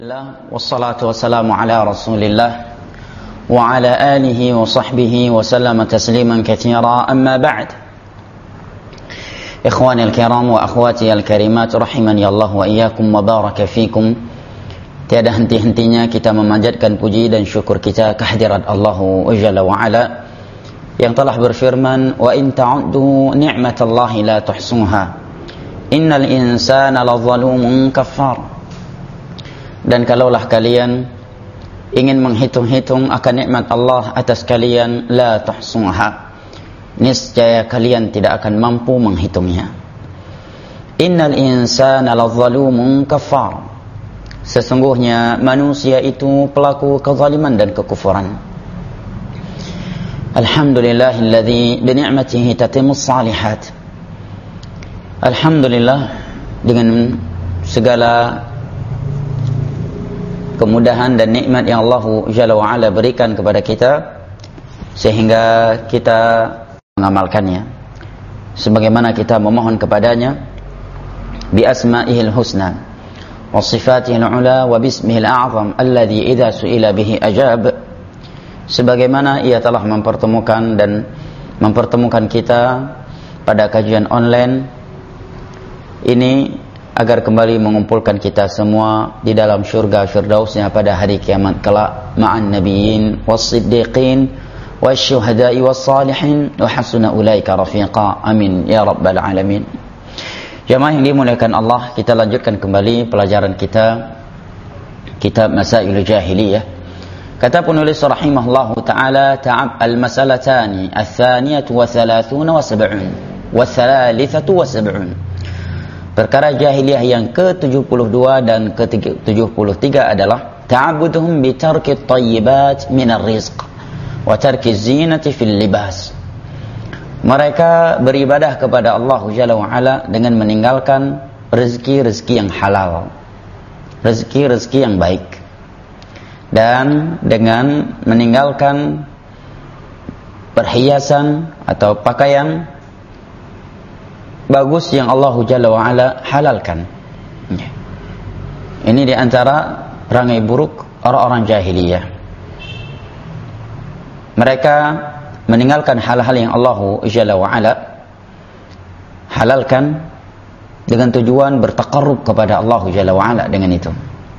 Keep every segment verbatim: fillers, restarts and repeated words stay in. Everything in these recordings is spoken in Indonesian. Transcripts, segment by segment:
Wassalatu wassalamu ala rasulillah wa ala alihi wa sahbihi wa sallama tasliman katsira, amma ba'd. Ikhwani al-kiram wa akhwati al-karimat, rahimani Allah wa iyyakum wa baraka fikum. Tiada henti-hentinya kita memanjatkan puji dan syukur kita kehadirat Allah Jalla wa Ala yang telah berfirman, wa in ta'uddu ni'matallahi la tuhsuha innal insana ladzalumun kafar. Dan kalaulah kalian ingin menghitung-hitung akan nikmat Allah atas kalian, la tuhsuha, niscaya kalian tidak akan mampu menghitungnya. Innal insana ladzalumun kafar, sesungguhnya manusia itu pelaku kezaliman dan kekufuran. Alhamdulillahilladzi bi ni'matihi tatimmus shalihat. Alhamdulillah, dengan segala kemudahan dan nikmat yang Allah Jalla wa Ala berikan kepada kita sehingga kita mengamalkannya sebagaimana kita memohon kepadanya bi asma'ihil husna wa sifatihil ula wa bismihil a'zam alladhi idza su'ila bihi ajab, sebagaimana ia telah mempertemukan dan mempertemukan kita pada kajian online ini agar kembali mengumpulkan kita semua di dalam syurga firdausnya pada hari kiamat kelak ma'an nabiyyin was-siddiqin wasyuhada'i was-salihin wa hasuna ulaika rafiqa. Amin ya rabbal alamin. Jamaah yang dimuliakan Allah, kita lanjutkan kembali pelajaran kita kitab Masailul Jahiliyah. Kata penulis rahimahullahu taala, ta'ab al-masalatani ats-tsaniyatu wa thalathuna wa sab'un wa tsalitsatu wa sab'un. Perkara jahiliyah yang ke tujuh puluh dua dan ke tujuh puluh tiga adalah ta'abuduhum bi tarki at-tayyibat min ar-rizq wa tarki az-zinati fil libas. Mereka beribadah kepada Allah Jalla wa Ala dengan meninggalkan rezeki-rezeki yang halal, rezeki-rezeki yang baik, dan dengan meninggalkan perhiasan atau pakaian bagus yang Allah Jalla wa Ala halalkan. Ini di antara perangai buruk orang-orang jahiliyah. Mereka meninggalkan hal-hal yang Allah Jalla wa Ala halalkan dengan tujuan bertaqarrub kepada Allah Jalla wa Ala dengan itu.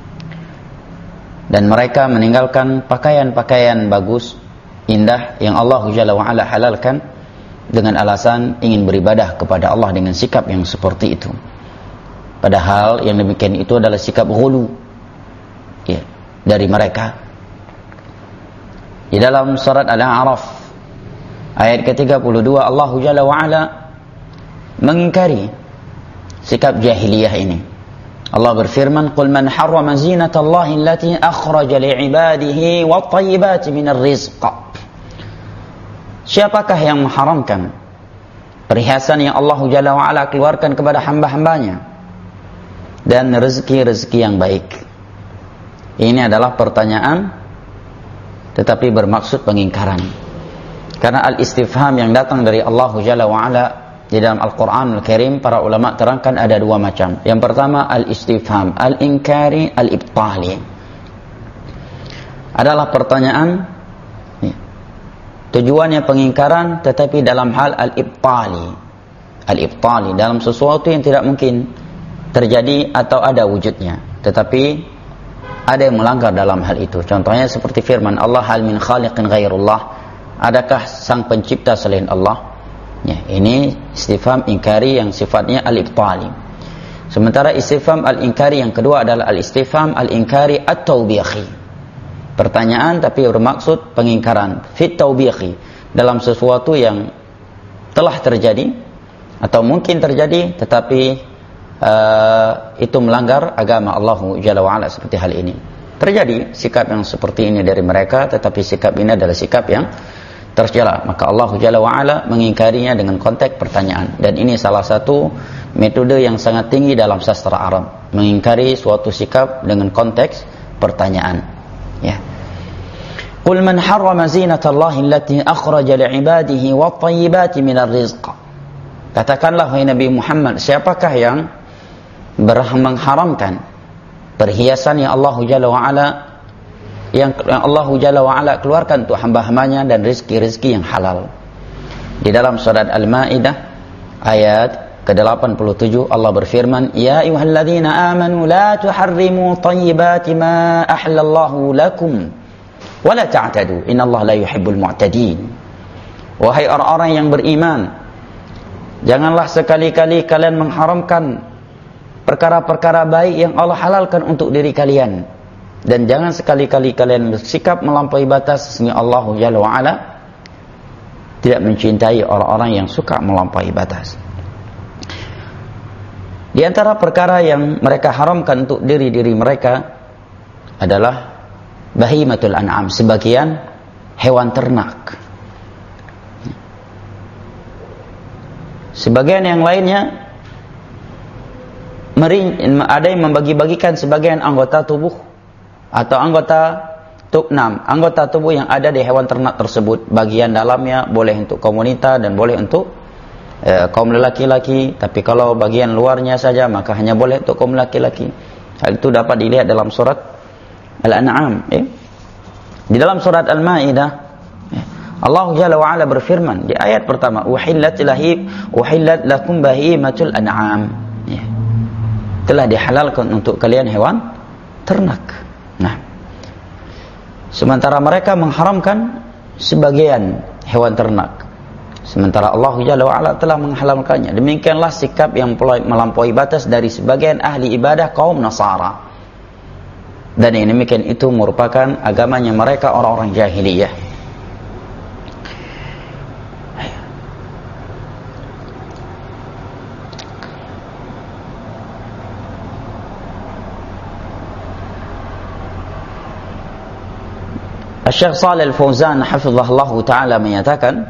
Dan mereka meninggalkan pakaian-pakaian bagus, indah yang Allah Jalla wa Ala halalkan dengan alasan ingin beribadah kepada Allah dengan sikap yang seperti itu. Padahal yang demikian itu adalah sikap ghulu ya, dari mereka. Di dalam surat Al-A'raf ayat ke tiga puluh dua, Allah Jalla wa Ala mengingkari sikap jahiliyah ini. Allah berfirman, qul man harrama zinatallahi allati akhraja li'ibadihi wat-tayyibati minar rizq. Siapakah yang mengharamkan perhiasan yang Allah Jalla wa Ala keluarkan kepada hamba-hambanya dan rezeki-rezeki yang baik? Ini adalah pertanyaan tetapi bermaksud pengingkaran. Karena al-istifham yang datang dari Allah Jalla wa Ala di dalam Al-Quran Al-Karim, para ulama terangkan ada dua macam. Yang pertama al-istifham al-inkari al-ibtali, adalah pertanyaan tujuannya pengingkaran tetapi dalam hal al-ibtali. Al-ibtali dalam sesuatu yang tidak mungkin terjadi atau ada wujudnya, tetapi ada yang melanggar dalam hal itu. Contohnya seperti firman Allah, hal min khaliqin ghairullah, adakah sang pencipta selain Allah? Ya, ini istifham ingkari yang sifatnya al-ibtali. Sementara istifham al-inkari yang kedua adalah al-istifham al-inkari at-tawbihi, pertanyaan tapi bermaksud pengingkaran, fit taubiqi, dalam sesuatu yang telah terjadi atau mungkin terjadi tetapi uh, itu melanggar agama Allah Jalla wa Ala, seperti hal ini. Terjadi sikap yang seperti ini dari mereka, tetapi sikap ini adalah sikap yang tercela, maka Allah Jalla wa Ala mengingkarinya dengan konteks pertanyaan. Dan ini salah satu metode yang sangat tinggi dalam sastra Arab, mengingkari suatu sikap dengan konteks pertanyaan. Ya. Qul man harrama zinatallahi allati akhraja li'ibadihi wat-tayyibati minar rizq. Katakanlah wahai Nabi Muhammad, siapakah yang mengharamkan perhiasan yang Allah Jalla wa Ala yang Allah Jalla wa Ala keluarkan untuk hamba-hambanya, dan rezeki-rezeki yang halal. Di dalam surat Al-Maidah ayat ke delapan puluh tujuh Allah berfirman, ya ayyuhalladzina amanu la tuharrimu thayyibati ma ahlallahu lakum wa la ta'tadu innallaha la yuhibbul mu'tadin. Wahai orang-orang yang beriman, janganlah sekali-kali kalian mengharamkan perkara-perkara baik yang Allah halalkan untuk diri kalian, dan jangan sekali-kali kalian bersikap melampaui batas, sesungguhnya Allah Jalla wa Ala tidak mencintai orang-orang yang suka melampaui batas. Di antara perkara yang mereka haramkan untuk diri-diri mereka adalah bahimatul an'am, sebagian hewan ternak. Sebagian yang lainnya ada yang membagi-bagikan sebagian anggota tubuh atau anggota enam anggota tubuh yang ada di hewan ternak tersebut. Bagian dalamnya boleh untuk kaum wanita dan boleh untuk eh, kaum lelaki-laki, tapi kalau bagian luarnya saja maka hanya boleh untuk kaum laki-laki. Hal itu dapat dilihat dalam surat Al-An'am. Eh? Di dalam surat Al-Maidah eh, Allah Jalla wa Ala berfirman di ayat pertama, uhillat lahib uhillat lakum bahimatul an'am. Eh, telah dihalalkan untuk kalian hewan ternak. Nah, sementara mereka mengharamkan sebagian hewan ternak, sementara Allah Jalla wa Ala telah menghalalkannya. Demikianlah sikap yang melampaui batas dari sebagian ahli ibadah kaum Nasara. Dan yang demikian itu merupakan agamanya mereka orang-orang jahiliyah. Syekh Shalih Al-Fauzan hafizahullah taala menyatakan,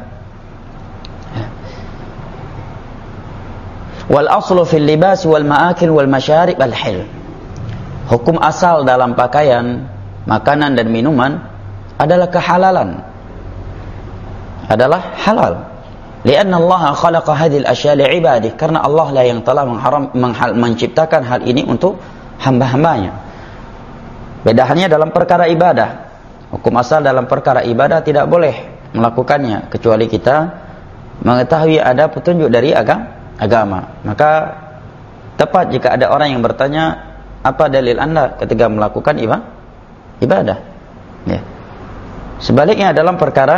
wal aslu fil libas wal ma'akil wal masyarib al hil. Hukum asal dalam pakaian, makanan dan minuman adalah kehalalan, adalah halal. Lianna Allah khalaqa hadhil asya' li ibadihi, karena Allah lah yang telah mengharam menghal, menciptakan hal ini untuk hamba-hambanya. Beda halnya dalam perkara ibadah. Hukum asal dalam perkara ibadah tidak boleh melakukannya kecuali kita mengetahui ada petunjuk dari agama. Maka tepat jika ada orang yang bertanya, apa dalil Anda ketika melakukan ibadah? Ya. Sebaliknya dalam perkara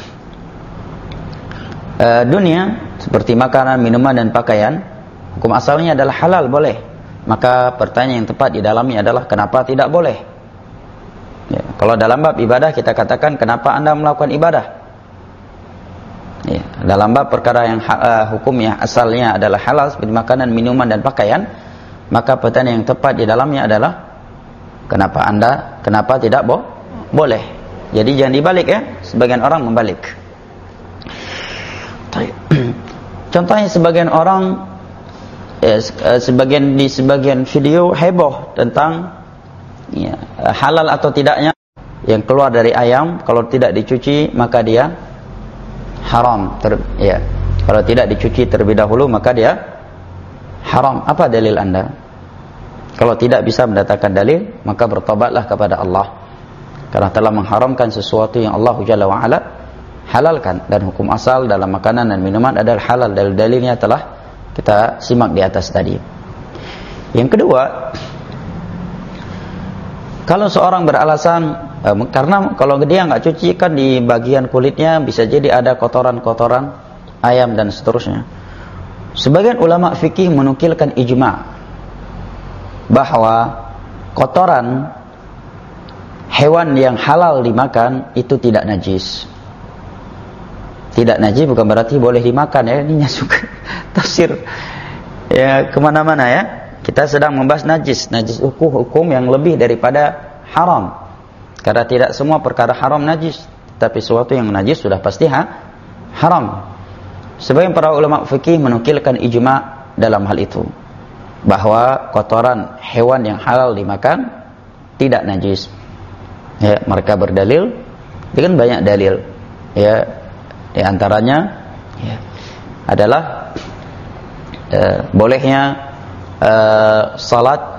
uh, dunia seperti makanan, minuman dan pakaian, hukum asalnya adalah halal, boleh. Maka pertanyaan yang tepat di dalamnya adalah kenapa tidak boleh? Ya, kalau dalam bab ibadah kita katakan kenapa Anda melakukan ibadah? Ya, dalam bab perkara yang uh, hukumnya asalnya adalah halal seperti makanan, minuman dan pakaian, maka pertanyaan yang tepat di dalamnya adalah kenapa Anda kenapa tidak bo boleh? Jadi jangan dibalik ya, sebagian orang membalik. Contohnya sebagian orang ya, sebagian di sebagian video heboh tentang ya, halal atau tidaknya yang keluar dari ayam, kalau tidak dicuci maka dia haram. Ter, ya, kalau tidak dicuci terlebih dahulu maka dia haram. Apa dalil Anda? Kalau tidak bisa mendatangkan dalil, maka bertobatlah kepada Allah, karena telah mengharamkan sesuatu yang Allah Jalla wa Ala halalkan. Dan hukum asal dalam makanan dan minuman adalah halal. Dalil-dalilnya telah kita simak di atas tadi. Yang kedua, kalau seorang beralasan eh, karena kalau dia nggak cuci kan di bagian kulitnya bisa jadi ada kotoran-kotoran ayam dan seterusnya. Sebagian ulama fikih menukilkan ijma bahwa kotoran hewan yang halal dimakan itu tidak najis. Tidak najis bukan berarti boleh dimakan ya. Ini suka tafsir ya kemana-mana ya. Kita sedang membahas najis, najis hukum-hukum yang lebih daripada haram. Karena tidak semua perkara haram najis, tapi sesuatu yang najis sudah pasti ha? haram. Sebagian para ulama fikih menukilkan ijma dalam hal itu, bahwa kotoran hewan yang halal dimakan tidak najis. Ya, mereka berdalil dengan banyak dalil. Ya, di antaranya ya, adalah eh, bolehnya Uh, salat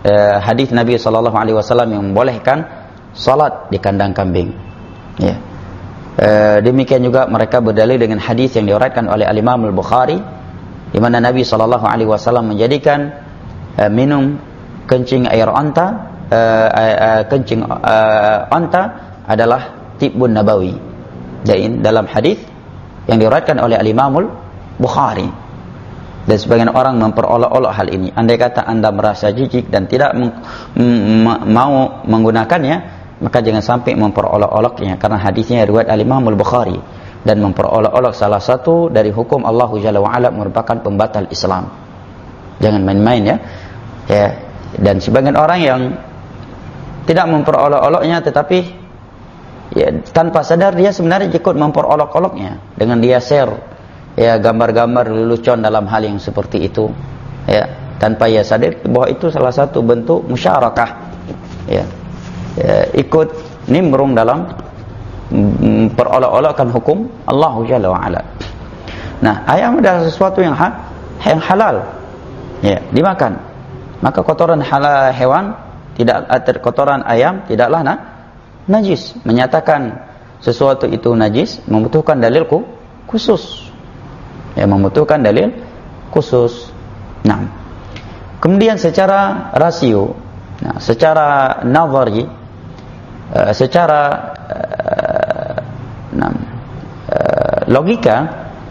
uh, hadis Nabi sallallahu alaihi wasallam yang membolehkan salat di kandang kambing. Ya. Uh, demikian juga mereka berdalil dengan hadis yang diriwayatkan oleh Al-Imam Al-Bukhari di mana Nabi sallallahu alaihi wasallam menjadikan uh, minum kencing air onta, uh, uh, kencing uh, onta adalah tibbun nabawi. Dan dalam hadis yang diriwayatkan oleh Al-Imam Al-Bukhari. Dan sebagian orang memperolok-olok hal ini. Andai kata Anda merasa jijik dan tidak meng, m, mau menggunakannya, maka jangan sampai memperolok-oloknya, karena hadisnya riwayat Al-Imam Al-Bukhari. Dan memperolok-olok salah satu dari hukum Allah Jalla wa'ala merupakan pembatal Islam. Jangan main-main ya. Ya. Dan sebagian orang yang tidak memperolok-oloknya, tetapi ya, tanpa sadar dia sebenarnya ikut memperolok-oloknya dengan dia share ya gambar-gambar lelucon dalam hal yang seperti itu, ya, tanpa ia sadar bahwa itu salah satu bentuk musyarakah, ya, ya ikut nimbrung dalam perolok-olokkan hukum Allah Jalla wa'ala. Nah, ayam adalah sesuatu yang ha yang halal, ya, dimakan. Maka kotoran halal hewan tidak, kotoran ayam tidaklah na, najis. Menyatakan sesuatu itu najis membutuhkan dalilku khusus. Ya, membutuhkan dalil khusus. Nah, kemudian secara rasio, nah, secara nazari, uh, secara uh, nah, uh, logika,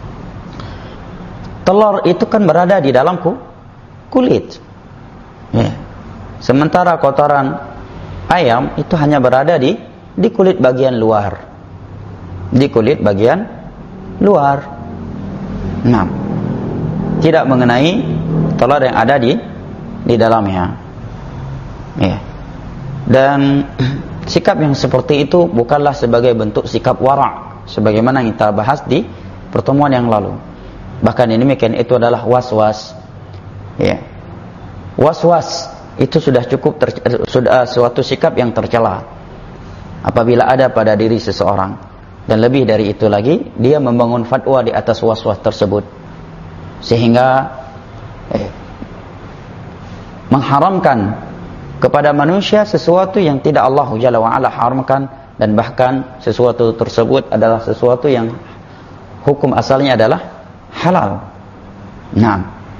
telur itu kan berada di dalam kulit. Ya. Sementara kotoran ayam itu hanya berada di di kulit bagian luar. Di kulit bagian luar. Nah, tidak mengenai telur yang ada di di dalamnya. Ya. Dan sikap yang seperti itu bukanlah sebagai bentuk sikap wara', sebagaimana yang kita bahas di pertemuan yang lalu. Bahkan ini demikian, itu adalah was-was. Ya. Was-was itu sudah cukup ter, sudah suatu sikap yang tercela apabila ada pada diri seseorang. Dan lebih dari itu lagi, dia membangun fatwa di atas was-was tersebut, sehingga eh, mengharamkan kepada manusia sesuatu yang tidak Allah Jalla wa'ala haramkan, dan bahkan sesuatu tersebut adalah sesuatu yang hukum asalnya adalah halal. Nah,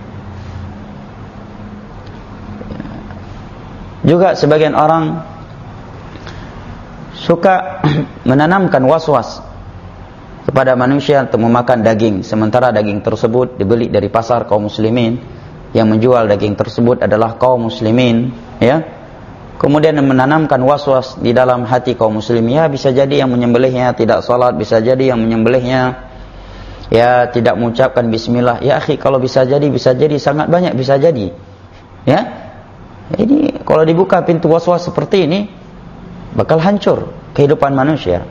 juga sebagian orang suka menanamkan was-was kepada manusia untuk memakan daging, sementara daging tersebut dibeli dari pasar kaum muslimin, yang menjual daging tersebut adalah kaum muslimin, ya. Kemudian menanamkan was-was di dalam hati kaum muslimin, ya bisa jadi yang menyembelihnya tidak salat, bisa jadi yang menyembelihnya ya tidak mengucapkan bismillah. Ya akhi, kalau bisa jadi, bisa jadi sangat banyak bisa jadi. Ya. Ini kalau dibuka pintu was-was seperti ini, bakal hancur kehidupan manusia.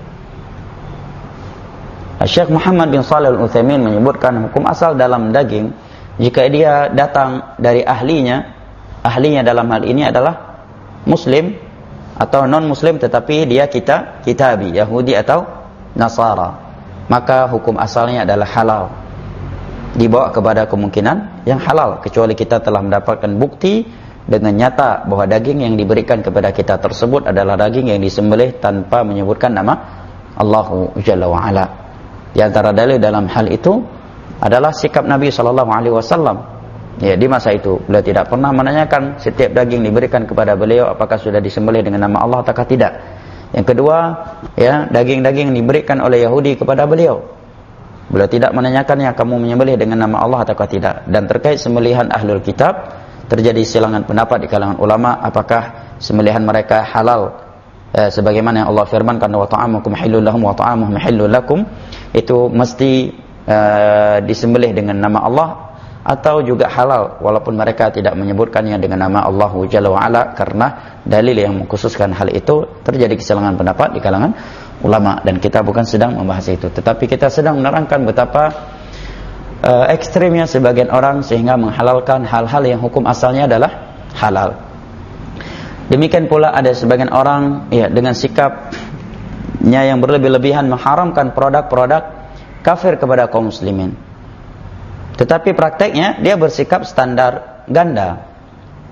Syekh Muhammad bin Shalih Al-Utsaimin menyebutkan hukum asal dalam daging, jika dia datang dari ahlinya, ahlinya dalam hal ini adalah muslim atau non muslim, tetapi dia kita kitabi, Yahudi atau Nasara, maka hukum asalnya adalah halal, dibawa kepada kemungkinan yang halal, kecuali kita telah mendapatkan bukti dengan nyata bahwa daging yang diberikan kepada kita tersebut adalah daging yang disembelih tanpa menyebutkan nama Allah Jalla wa'ala. Di antara dalil dalam hal itu adalah sikap Nabi sallallahu alaihi wasallam. Ya, di masa itu beliau tidak pernah menanyakan setiap daging diberikan kepada beliau apakah sudah disembelih dengan nama Allah atau tidak. Yang kedua, ya, daging-daging yang diberikan oleh Yahudi kepada beliau, beliau tidak menanyakannya kamu menyembelih dengan nama Allah atau tidak. Dan terkait sembelihan ahlul kitab, terjadi silangan pendapat di kalangan ulama apakah sembelihan mereka halal, eh, sebagaimana yang Allah firmankan wa ta'amukum halul lahum wa ta'amuhum halul lakum, itu mesti eh, disembelih dengan nama Allah atau juga halal walaupun mereka tidak menyebutkannya dengan nama Allah Jalla wa'ala, karena dalil yang mengkhususkan hal itu. Terjadi kesilangan pendapat di kalangan ulama, dan kita bukan sedang membahas itu, tetapi kita sedang menerangkan betapa Uh, ekstrimnya sebagian orang sehingga menghalalkan hal-hal yang hukum asalnya adalah halal. Demikian pula ada sebagian orang ya dengan sikapnya yang berlebih-lebihan mengharamkan produk-produk kafir kepada kaum muslimin. Tetapi prakteknya dia bersikap standar ganda.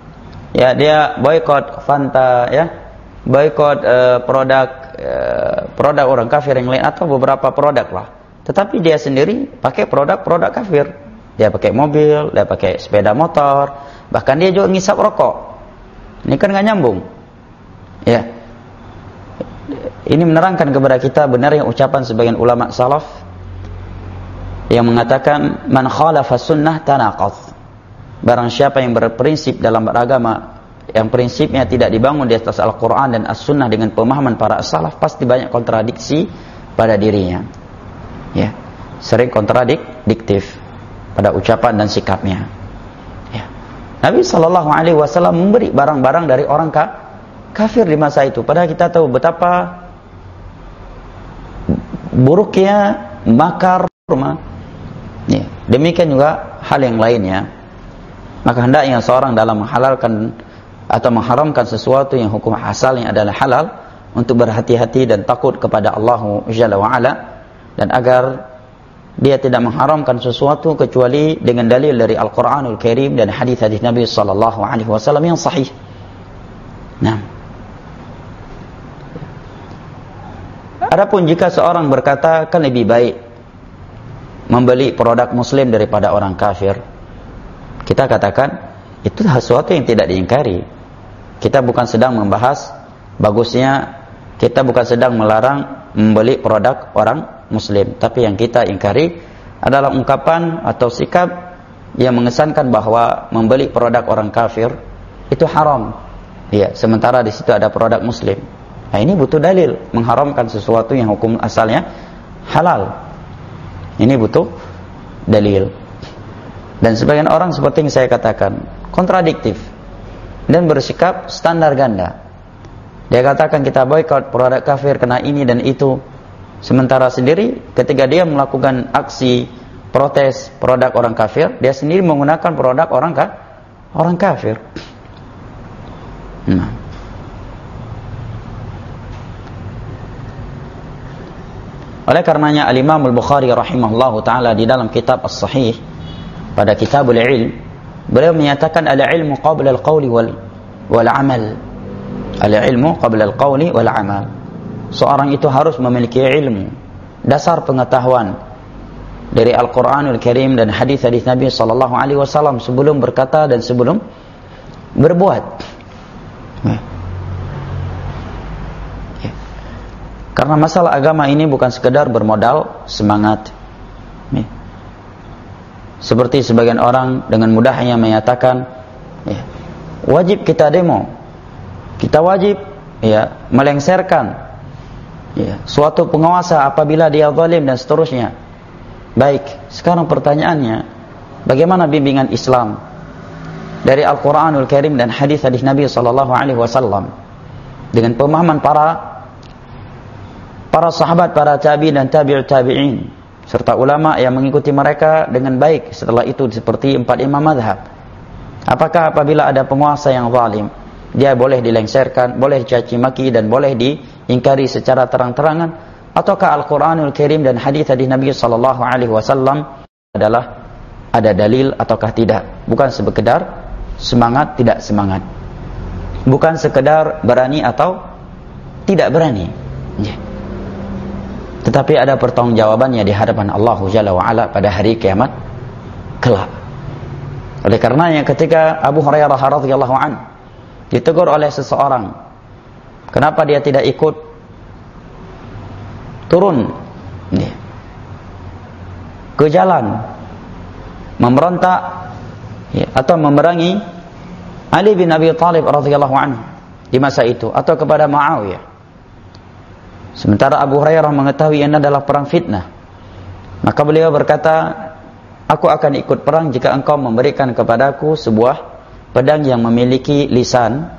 Ya, dia boykot Fanta, ya, boykot uh, produk uh, produk orang kafir yang lain atau beberapa produk lah. Tetapi dia sendiri pakai produk-produk kafir. Dia pakai mobil, dia pakai sepeda motor, bahkan dia juga ngisap rokok. Ini kan nggak nyambung. Ya. Ini menerangkan kepada kita benarnya ucapan sebagian ulama salaf yang mengatakan man khalafa sunnah tanaqadh. Barang siapa yang berprinsip dalam beragama yang prinsipnya tidak dibangun di atas Al-Quran dan As-Sunnah dengan pemahaman para salaf, pasti banyak kontradiksi pada dirinya. Ya, sering kontradiktif pada ucapan dan sikapnya. Ya. Nabi Shallallahu Alaihi Wasallam memberi barang-barang dari orang ka kafir di masa itu. Padahal kita tahu betapa buruknya makar rumah. Ya. Demikian juga hal yang lainnya. Maka hendaknya seorang dalam menghalalkan atau mengharamkan sesuatu yang hukum asalnya adalah halal, untuk berhati-hati dan takut kepada Allah Jalla wa'ala, dan agar dia tidak mengharamkan sesuatu kecuali dengan dalil dari Al-Quranul Karim dan hadis-hadis Nabi Sallallahu Alaihi Wasallam yang sahih. Nah, adapun jika seorang berkata kan lebih baik membeli produk Muslim daripada orang kafir, kita katakan itu sesuatu yang tidak diingkari. Kita bukan sedang membahas bagusnya, kita bukan sedang melarang membeli produk orang Muslim, tapi yang kita ingkari adalah ungkapan atau sikap yang mengesankan bahwa membeli produk orang kafir itu haram. Ya, sementara di situ ada produk Muslim. Nah, ini butuh dalil mengharamkan sesuatu yang hukum asalnya halal. Ini butuh dalil. Dan sebagian orang seperti yang saya katakan kontradiktif dan bersikap standar ganda. Dia katakan kita boykot produk kafir karena ini dan itu, sementara sendiri ketika dia melakukan aksi protes produk orang kafir, dia sendiri menggunakan produk orang ka orang kafir. Nah, oleh karenanya Al-Imam Al-Bukhari rahimahullahu taala di dalam kitab As-Sahih pada Kitabul Ilm, beliau menyatakan al-ilmu qabla al-qawli wal wal amal. Al-ilmu qabla al-qawli wal amal. Seorang itu harus memiliki ilmu, dasar pengetahuan dari Al-Qur'anul Karim dan hadis-hadis Nabi sallallahu alaihi wasallam sebelum berkata dan sebelum berbuat. Ya. Karena masalah agama ini bukan sekedar bermodal semangat. Ya. Seperti sebagian orang dengan mudahnya menyatakan, ya, wajib kita demo, kita wajib ya melengsarkan ya suatu penguasa apabila dia zalim dan seterusnya. Baik, sekarang pertanyaannya, bagaimana bimbingan Islam dari Al-Quranul Karim dan hadis-hadis Nabi Sallallahu Alaihi Wasallam dengan pemahaman para para sahabat, para tabi'in dan tabi'ut tabi'in, serta ulama yang mengikuti mereka dengan baik setelah itu seperti empat imam mazhab. Apakah apabila ada penguasa yang zalim, dia boleh dilengsarkan, boleh dicaci maki dan boleh diingkari secara terang-terangan, ataukah Al-Qur'anul Karim dan hadis-hadis Nabi sallallahu alaihi wasallam adalah ada dalil ataukah tidak? Bukan sekedar semangat tidak semangat. Bukan sekedar berani atau tidak berani. Yeah. Tetapi ada pertanggungjawabannya di hadapan Allah Jalla wa'ala pada hari kiamat kelak. Oleh karenanya ketika Abu Hurairah radhiyallahu anhu ditegur oleh seseorang, kenapa dia tidak ikut turun ya, ke jalan memberontak ya, atau memerangi Ali bin Abi Thalib radhiyallahu anhu di masa itu, atau kepada Muawiyah, sementara Abu Hurairah mengetahui ini adalah perang fitnah, maka beliau berkata, aku akan ikut perang jika engkau memberikan kepadaku sebuah pedang yang memiliki lisan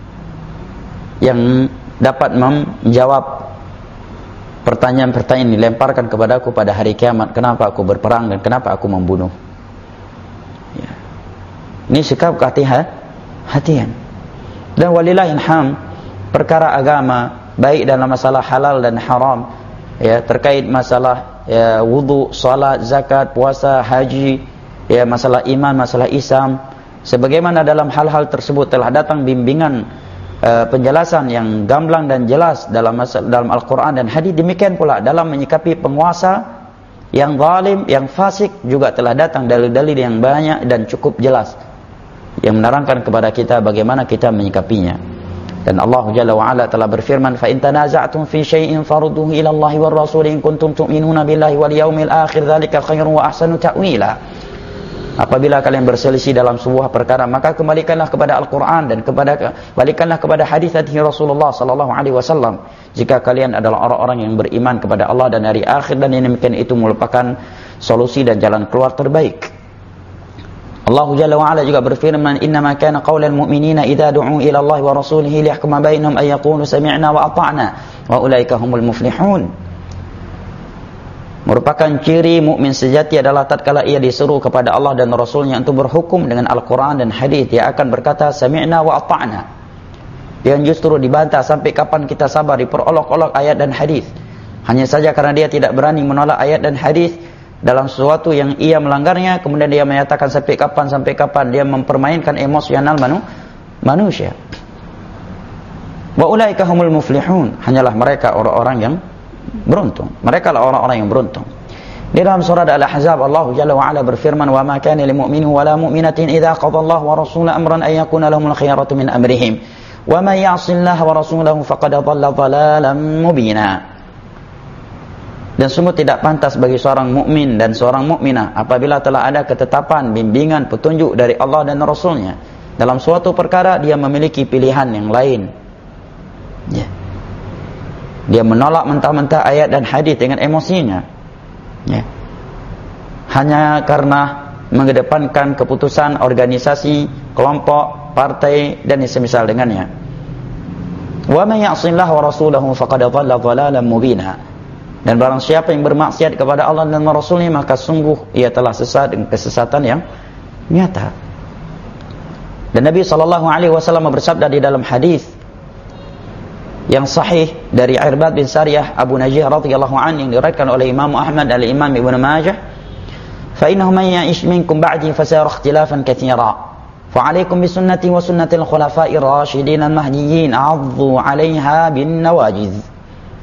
yang dapat menjawab pertanyaan-pertanyaan yang dilemparkan kepadaku pada hari kiamat. Kenapa aku berperang dan kenapa aku membunuh? Ya. Ini sikap kehati-hatian. Dan walillahil hamd, perkara agama baik dalam masalah halal dan haram, ya, terkait masalah ya, wudu, salat, zakat, puasa, haji, ya, masalah iman, masalah Islam, sebagaimana dalam hal-hal tersebut telah datang bimbingan uh, penjelasan yang gamblang dan jelas dalam dalam Al-Quran dan hadis, demikian pula dalam menyikapi penguasa yang zalim, yang fasik juga telah datang dalil-dalil yang banyak dan cukup jelas yang menerangkan kepada kita bagaimana kita menyikapinya. Dan Allah Jalla wa Ala telah berfirman, fa in tanaza'tum fi syai'in farudduhu ila Allahi war rasul in kuntum tu'minuna billahi wal yawmil akhir, dzalika khairun wa ahsanu ta'wila. Apabila kalian berselisih dalam sebuah perkara, maka kembalikanlah kepada Al-Quran dan kepada balikanlah kepada hadis-hadis Rasulullah sallallahu alaihi wasallam jika kalian adalah orang-orang yang beriman kepada Allah dan hari akhir, dan yang demikian itu merupakan solusi dan jalan keluar terbaik. Allah Jalla wa Ala juga berfirman, innama kana qaulal mu'minina idza du'u ila Allah wa rasulihi liyahkuma bainahum ay yaqulu sami'na wa ata'na wa ulaika humul muflihun. Merupakan ciri mukmin sejati adalah tatkala ia disuruh kepada Allah dan Rasulnya untuk berhukum dengan Al-Quran dan hadis, dia akan berkata sami'na wa ata'na. Yang justru dibantah, sampai kapan kita sabar diperolok-olok ayat dan hadis. Hanya saja karena dia tidak berani menolak ayat dan hadis dalam sesuatu yang ia melanggarnya, kemudian dia menyatakan sampai kapan, sampai kapan, dia mempermainkan emosional manu, manusia. Wa ulaika humul muflihun, hanyalah mereka orang-orang yang beruntung. Mereka lah orang-orang yang beruntung. Di dalam surah Al-Ahzab, Allah Jalla wa Ala berfirman, wa ma kana lil mu'minin wa la mu'minatin idza qada Allah wa rasuluhu amran ay yakuna lahumul khiyaratu min amrihim wa man ya'sillaha wa rasulahu faqad dhalla dhalalan mubina. Dan sungguh tidak pantas bagi seorang mukmin dan seorang mukminah apabila telah ada ketetapan, bimbingan, petunjuk dari Allah dan Rasulnya dalam suatu perkara, dia memiliki pilihan yang lain. Ya. Dia menolak mentah-mentah ayat dan hadis dengan emosinya. Ya. Hanya karena mengedepankan keputusan organisasi, kelompok, partai dan semisal dengannya. Wa may ya'sillaha wa rasulahu faqad dhalla dhalalan mubina. Dan barang siapa yang bermaksiat kepada Allah dan Rasulnya, maka sungguh ia telah sesat dengan kesesatan yang nyata. Dan Nabi sallallahu alaihi wasallam bersabda di dalam hadis yang sahih dari Irbad bin Sariyah Abu Najih radhiyallahu anhu yang diriwayatkan oleh Imam Ahmad dan Imam Ibnu Majah, fa innahu man ya'ish minkum ba'di fasayara ikhtilafan katsira fa 'alaikum bi sunnati wa sunnatil khulafa'ir rasyidin al-mahdiyyin 'addu 'alaiha bin nawajiz.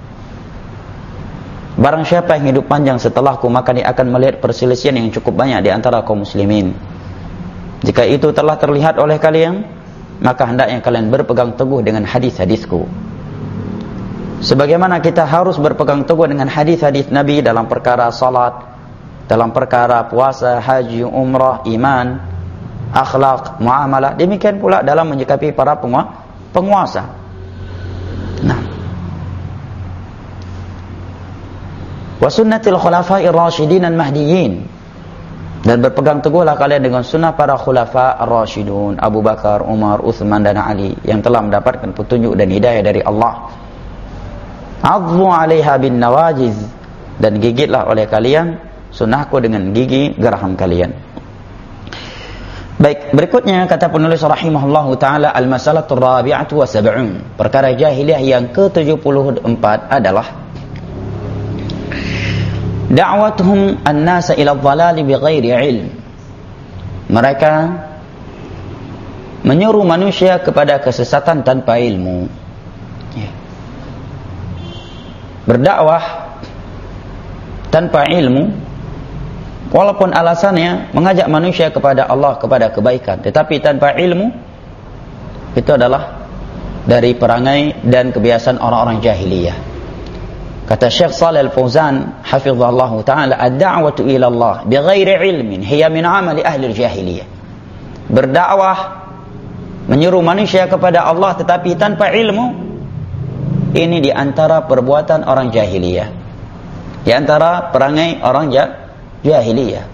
Barang siapa yang hidup panjang setelahku, maka dia akan melihat perselisihan yang cukup banyak di antara kaum muslimin. Jika itu telah terlihat oleh kalian, maka hendaknya kalian berpegang teguh dengan hadis-hadisku. Sebagaimana kita harus berpegang teguh dengan hadis-hadis Nabi dalam perkara salat, dalam perkara puasa, haji, umrah, iman, akhlak, muamalah, demikian pula dalam menyikapi para penguasa. Nah, wa sunnatil khulafa'ir rasyidin al-mahdiyyin, dan berpegang teguhlah kalian dengan sunnah para khulafa ar-rasyidun, Abu Bakar, Umar, Uthman dan Ali, yang telah mendapatkan petunjuk dan hidayah dari Allah. Adzu 'alaiha bin nawajiz, dan gigitlah oleh kalian sunnahku dengan gigi geraham kalian. Baik, berikutnya kata penulis rahimahullahu taala, al-masalatur rabi'atu wa sab'un, perkara jahiliyah yang ke tujuh puluh empat adalah da'watuhum an-nasa ila dhalali bighairi ilm. Mereka menyuruh manusia kepada kesesatan tanpa ilmu. Ya. Berdakwah tanpa ilmu, walaupun alasannya mengajak manusia kepada Allah, kepada kebaikan, tetapi tanpa ilmu, itu adalah dari perangai dan kebiasaan orang-orang jahiliyah. Kata Syekh Shalih Al-Fauzan hafizallahu taala, ad-da'watu ila Allah bighairi ilmin hiya min 'amali ahli al-jahiliyah. Berdakwah, menyuruh manusia kepada Allah tetapi tanpa ilmu, ini di antara perbuatan orang jahiliyah, di antara perangai orang jahiliyah.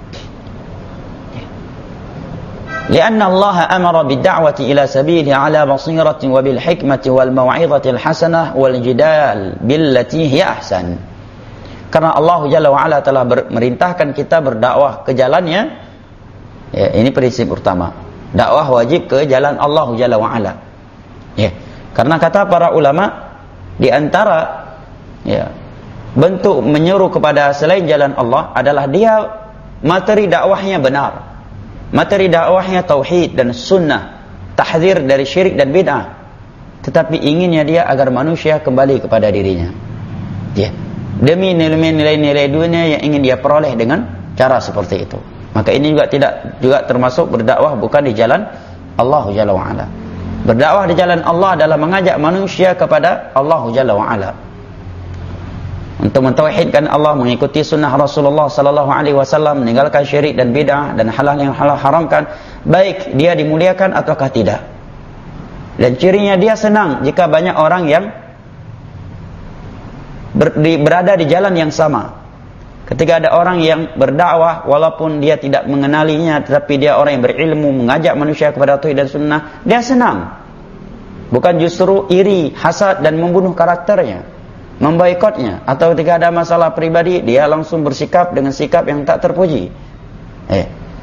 لأن الله أمر بالدعوة إلى سبيله على بصيرة وبالحكمة والموعظة الحسنة والجدال بالتي هي أحسن. Karena Allah Jalla wa'ala telah memerintahkan kita berdakwah ke jalannya. Ya, ini prinsip utama. Dakwah wajib ke jalan Allah Jalla wa'ala. Ya, karena kata para ulama, di antara ya, bentuk menyuruh kepada selain jalan Allah adalah dia materi dakwahnya benar. materi dakwahnya tauhid dan sunnah, tahdzir dari syirik dan bid'ah, tetapi inginnya dia agar manusia kembali kepada dirinya. Ya. Demi nilai-nilai dunia yang ingin dia peroleh dengan cara seperti itu. Maka ini juga tidak juga termasuk berdakwah bukan di jalan Allah Jalla wa Ala. Berdakwah di jalan Allah adalah mengajak manusia kepada Allah Jalla wa Ala, untuk mentauhidkan Allah, mengikuti sunnah Rasulullah sallallahu alaihi wasallam, meninggalkan syirik dan bid'ah dan halal yang halal haramkan, baik dia dimuliakan ataukah tidak. Dan cirinya dia senang jika banyak orang yang ber, di, berada di jalan yang sama. Ketika ada orang yang berdakwah walaupun dia tidak mengenalinya, tetapi dia orang yang berilmu, mengajak manusia kepada tauhid dan sunnah, dia senang. Bukan justru iri, hasad dan membunuh karakternya, memboikotnya, atau ketika ada masalah pribadi dia langsung bersikap dengan sikap yang tak terpuji. Eh.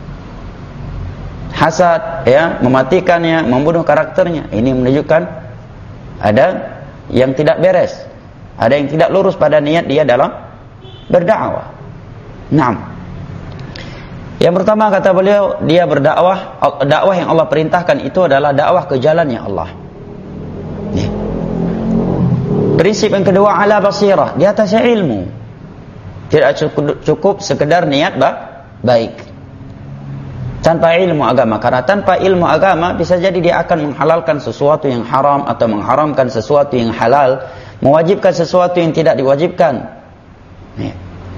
Hasad, ya, mematikannya, membunuh karakternya. Ini menunjukkan ada yang tidak beres, ada yang tidak lurus pada niat dia dalam berdakwah. Naam. Yang pertama kata beliau, dia berdakwah, dakwah yang Allah perintahkan itu adalah dakwah ke jalannya Allah. Ya. Prinsip yang kedua, ala basirah, di atasnya ilmu. Tidak cukup, cukup sekedar niat baik tanpa ilmu agama, karena tanpa ilmu agama bisa jadi dia akan menghalalkan sesuatu yang haram atau mengharamkan sesuatu yang halal, mewajibkan sesuatu yang tidak diwajibkan, ya,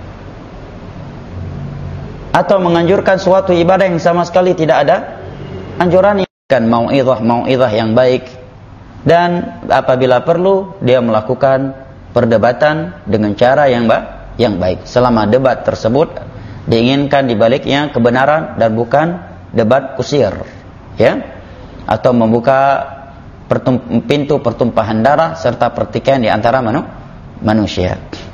atau menganjurkan suatu ibadah yang sama sekali tidak ada anjurannya. Dan mau'izah mau'izah yang baik, dan apabila perlu dia melakukan perdebatan dengan cara yang ba yang baik, selama debat tersebut diinginkan di baliknya kebenaran dan bukan debat kusir, ya, atau membuka pertum pintu pertumpahan darah serta pertikaian di antara manu manusia.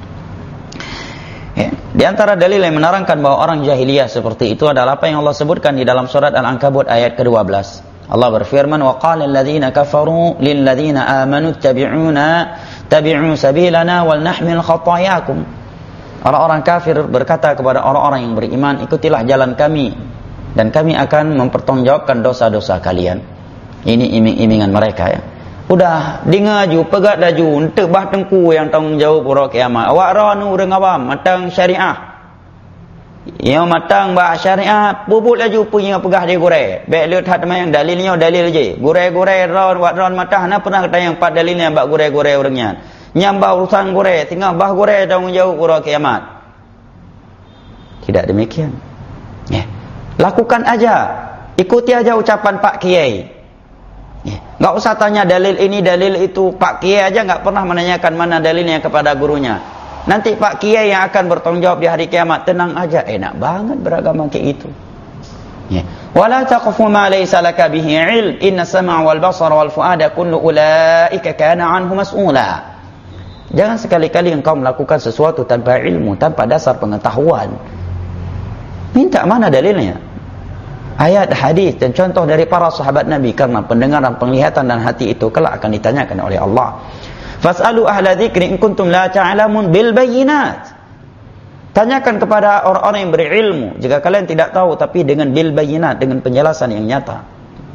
Ya. Di antara dalil yang menerangkan bahwa orang jahiliyah seperti itu adalah apa yang Allah sebutkan di dalam surat Al-Ankabut ayat kedua belas. Allah berfirman, wa qala alladziina kafaru lil ladziina aamanu ittabi'una tabi'u sabilana wal nahmil khatayakum. Orang-orang kafir berkata kepada orang-orang yang beriman, ikutilah jalan kami dan kami akan mempertanggungjawabkan dosa-dosa kalian. Ini iming-imingan mereka, ya. Udah dingaju pegat laju untuk bah tengku yang tanggung jawab pura kiamat. Awak ranu dengan awam matang syariah. Yang matang bah syariah bubuk laju punya pegah dia gore. Baik lihat hat yang dalilnya dalil je. Gore-gore ron wat ron matah na pernah kata yang empat dalilnya bak gore-gore orangnya. Nyambah urusan gore, tinggal bah gore tanggung jawab pura kiamat. Tidak demikian. Ya. Lakukan aja. Ikuti aja ucapan Pak Kiai. Ya. Gak usah tanya dalil ini, dalil itu. Pak Kiai aja gak pernah menanyakan mana dalilnya kepada gurunya. Nanti Pak Kiai yang akan bertanggung jawab di hari kiamat. Tenang aja, enak banget beragama kayak itu. Ya. Wala taqfu ma laysa laka bihi ilm, inna sam'a wal basara wal fuada kullu ulaika kana anhu mas'ula. Jangan sekali-kali engkau melakukan sesuatu tanpa ilmu, tanpa dasar pengetahuan. Minta mana dalilnya? Ayat, hadis dan contoh dari para sahabat Nabi, karena pendengaran, penglihatan dan hati itu kelak akan ditanyakan oleh Allah. Fas'alu ahla dzikri in kuntum la ta'lamun bil bayyinat. Tanyakan kepada orang-orang yang berilmu jika kalian tidak tahu, tapi dengan bil bayyinat, dengan penjelasan yang nyata.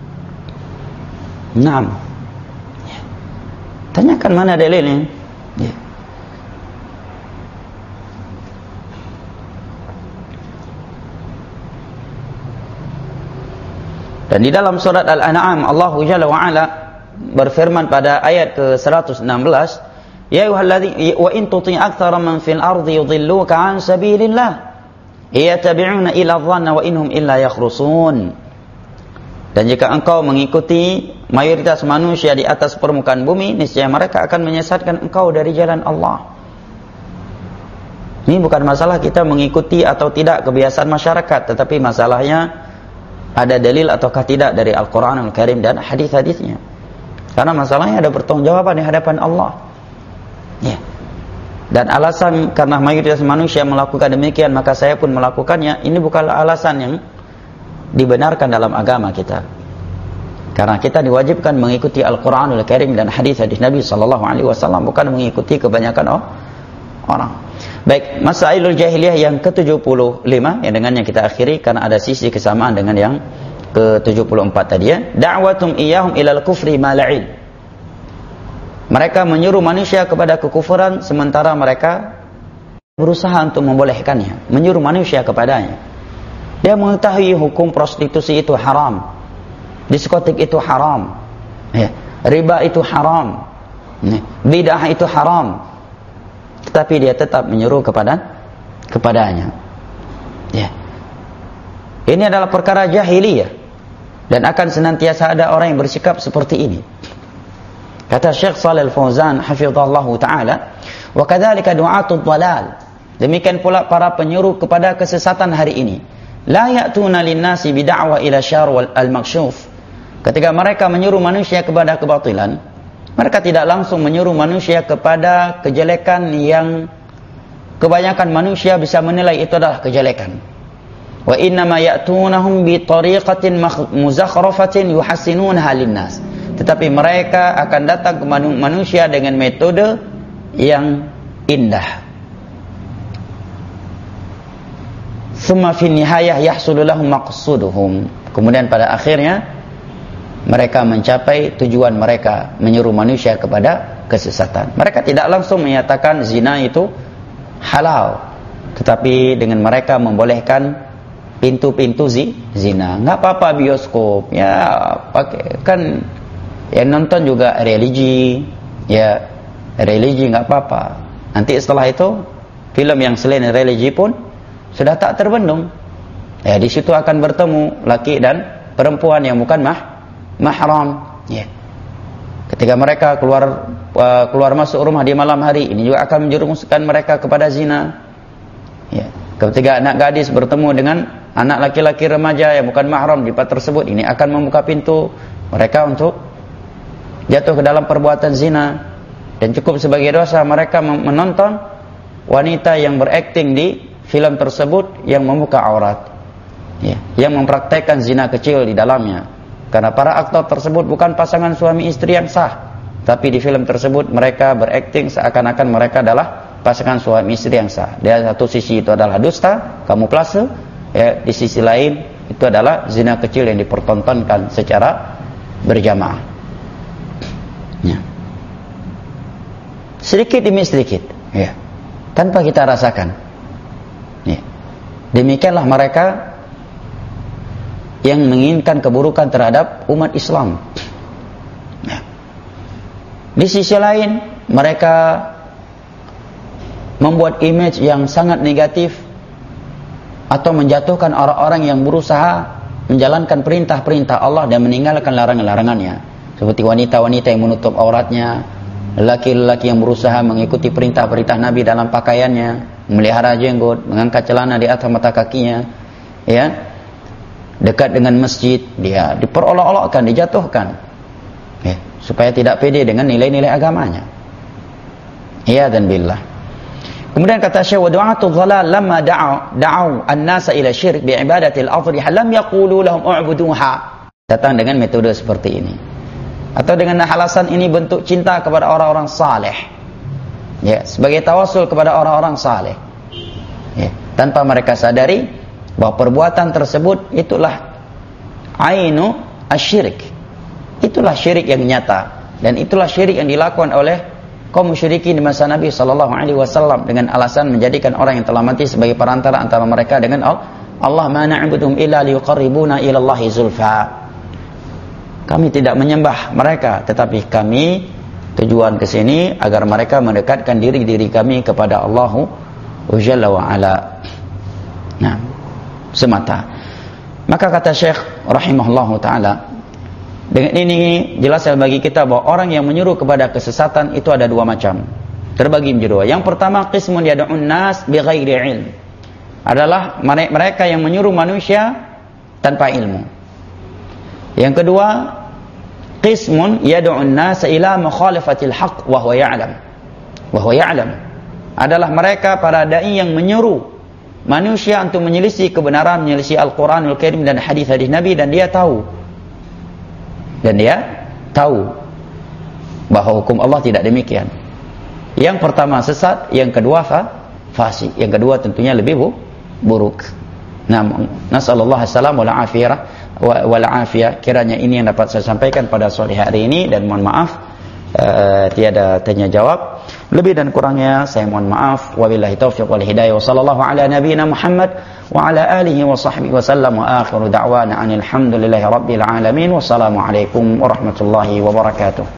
Naam. Ya. Tanyakan mana dalilnya. Ya. Dan di dalam surat Al-An'am Allah Jalla wa Ala berfirman pada ayat ke seratus enam belas, ya ayyuhalladzina wa in tuti' aktsara man fil ardi yudhilluka an sabilillah yattabi'una ila dhanna wa inhum illa yakhrusun. Dan jika engkau mengikuti mayoritas manusia di atas permukaan bumi, niscaya mereka akan menyesatkan engkau dari jalan Allah. Ini bukan masalah kita mengikuti atau tidak kebiasaan masyarakat, tetapi masalahnya ada dalil ataukah tidak dari Al-Quran Al-Karim dan hadis-hadisnya. Karena masalahnya ada pertanggungjawaban di hadapan Allah. Ya. Dan alasan karena mayoritas manusia melakukan demikian, maka saya pun melakukannya, ini bukanlah alasan yang dibenarkan dalam agama kita. Karena kita diwajibkan mengikuti Al-Quran Al-Karim dan hadis-hadis Nabi sallallahu alaihi wasallam, bukan mengikuti kebanyakan orang. Baik, masailul jahiliyah yang ke tujuh puluh lima yang dengannya kita akhiri karena ada sisi kesamaan dengan yang ke tujuh puluh empat tadi ya. Da'watum iyyahum ilal kufri ma la'il. Mereka menyuruh manusia kepada kekufuran sementara mereka berusaha untuk membolehkannya, menyuruh manusia kepadanya. Dia mengetahui hukum prostitusi itu haram, diskotik itu haram, ya, riba itu haram, bidah itu haram, tetapi dia tetap menyuruh kepada kepadanya. Ya. Ini adalah perkara jahiliyah dan akan senantiasa ada orang yang bersikap seperti ini. Kata Syekh Shalih Al-Fauzan hafizallahu taala, wa kadzalika du'atud dhalal. Demikian pula para penyuruh kepada kesesatan hari ini. La ya'tuna lin-nasi bid'awa ila syarr wal al-maksyuf. Ketika mereka menyuruh manusia kepada kebatilan, mereka tidak langsung menyuruh manusia kepada kejelekan yang kebanyakan manusia bisa menilai itu adalah kejelekan. Wa innama ya'tunahum bi tariqatin muzakhrafatin yuhassinunha lin-nas. Tetapi mereka akan datang ke manusia dengan metode yang indah. Thumma fi nihayah yahsulu lahum maqsuduhum. Kemudian pada akhirnya mereka mencapai tujuan mereka, menyuruh manusia kepada kesesatan. Mereka tidak langsung menyatakan zina itu halal, tetapi dengan mereka membolehkan pintu-pintu zi, zina. Nggak apa-apa bioskop, ya pakai kan yang nonton juga religi, ya religi nggak apa-apa. Nanti setelah itu film yang selain religi pun sudah tak terbendung. Ya di situ akan bertemu laki dan perempuan yang bukan mah mahram, ya. Ketika mereka keluar uh, keluar masuk rumah di malam hari, ini juga akan menjerumuskan mereka kepada zina. Ya. Ketika anak gadis bertemu dengan anak laki-laki remaja yang bukan mahram di tempat tersebut, ini akan membuka pintu mereka untuk jatuh ke dalam perbuatan zina. Dan cukup sebagai dosa mereka menonton wanita yang berakting di film tersebut yang membuka aurat, ya, yang mempraktekkan zina kecil di dalamnya. Karena para aktor tersebut bukan pasangan suami istri yang sah, tapi di film tersebut mereka berakting seakan-akan mereka adalah pasangan suami istri yang sah. Di satu sisi itu adalah dusta, kamuflase, ya, di sisi lain itu adalah zina kecil yang dipertontonkan secara berjamaah. Ya. Sedikit demi sedikit, ya, tanpa kita rasakan. Ya. Demikianlah mereka yang menginginkan keburukan terhadap umat Islam. Nah, di sisi lain mereka membuat image yang sangat negatif atau menjatuhkan orang-orang yang berusaha menjalankan perintah-perintah Allah dan meninggalkan larangan-larangannya, seperti wanita-wanita yang menutup auratnya, lelaki-lelaki yang berusaha mengikuti perintah-perintah Nabi dalam pakaiannya, memelihara jenggot, mengangkat celana di atas mata kakinya, ya, dekat dengan masjid, dia diperolok-olokkan, dijatuhkan, ya, supaya tidak pede dengan nilai-nilai agamanya. Ya dan billah. Kemudian kata Syekh, wa du'atu dhalal lamma da'u da'u an-nasa ila syirk bi ibadati al-adhiha lam yaqulu lahum u'buduha. Datang dengan metode seperti ini, atau dengan alasan ini bentuk cinta kepada orang-orang saleh, ya, sebagai tawasul kepada orang-orang saleh, ya, tanpa mereka sadari bahwa perbuatan tersebut itulah ainu asyirik, itulah syirik yang nyata, dan itulah syirik yang dilakukan oleh kaum musyrikin di masa Nabi sallallahu alaihi wasallam dengan alasan menjadikan orang yang telah mati sebagai perantara antara mereka dengan Allah. Ma na'buduhum illa liqarribuna ila Allahi zulfa. Kami tidak menyembah mereka, tetapi kami tujuan ke sini agar mereka mendekatkan diri-diri kami kepada Allah Jalla wa ala. Nah, semata. Maka kata Syekh rahimahullahu taala, dengan ini jelas bagi kita bahwa orang yang menyuruh kepada kesesatan itu ada dua macam, terbagi menjadi dua. Yang pertama, qismun yad'un nas bighairi ilm, adalah mereka yang menyuruh manusia tanpa ilmu. Yang kedua, qismun yad'un nas ila mukhalafatil haqq wa huwa ya'lam wa huwa ya'lam, adalah mereka para dai yang menyuruh manusia untuk menyelisih kebenaran, menyelisih Al-Quranul Karim dan hadis-hadis Nabi, dan dia tahu dan dia tahu bahwa hukum Allah tidak demikian. Yang pertama sesat, yang kedua fa, fasik. Yang kedua tentunya lebih bu, buruk. Nah, nasallallahu alaihi wal afiyah wal afiyah. Kiranya ini yang dapat saya sampaikan pada sore hari ini, dan mohon maaf uh, tiada tanya jawab. Lebih dan kurangnya saya mohon maaf. Wabillahi taufiq wal hidayah. Wa sallallahu ala nabiyyina Muhammad wa ala alihi wa sahbihi wa sallam. Wa akhiru da'wana anil hamdulillahi rabbil alamin. Wassalamu alaikum warahmatullahi wabarakatuh.